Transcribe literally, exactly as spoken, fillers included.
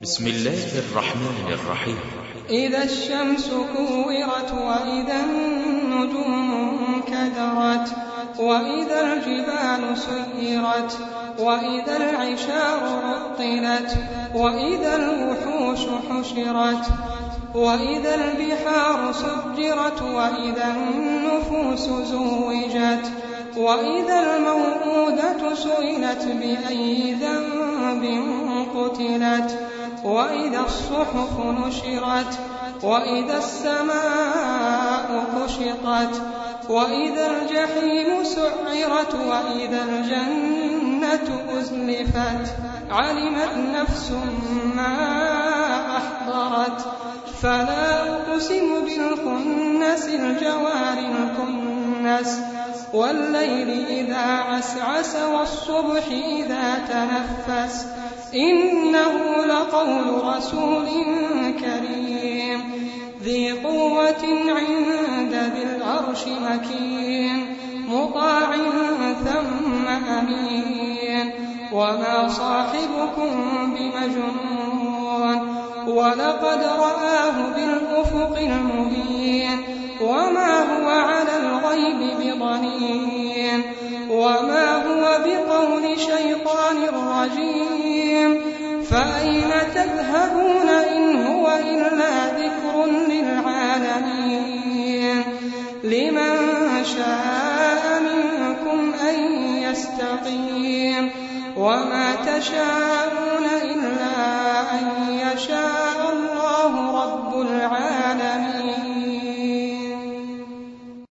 بسم الله الرحمن الرحيم. إذا الشمس كورت وإذا النجوم انكدرت وإذا الجبال سيرت وإذا العشار عطلت وإذا الوحوش حشرت وإذا البحار سجرت وإذا النفوس زوجت وإذا الموءودة سئلت بأي ذنب قتلت وإذا الصحف نشرت وإذا السماء كشطت وإذا الجحيم سعرت وإذا الجنة أزلفت علمت نفس ما أحضرت فلا أقسم بالخنس الجوار الكنس والليل إذا عسعس والصبح إذا تنفس إنه لقول رسول كريم ذي قوة عند ذي العرش مكين مطاع ثم أمين وما صاحبكم بمجنون ولقد رآه بالأفق المبين وما هو على الغيب بضنين وما هو بقول شيطان رجيم فأين تذهبون إن هو إلا ذكر للعالمين لمن شاء منكم أن يستقيم وما تشاءون إلا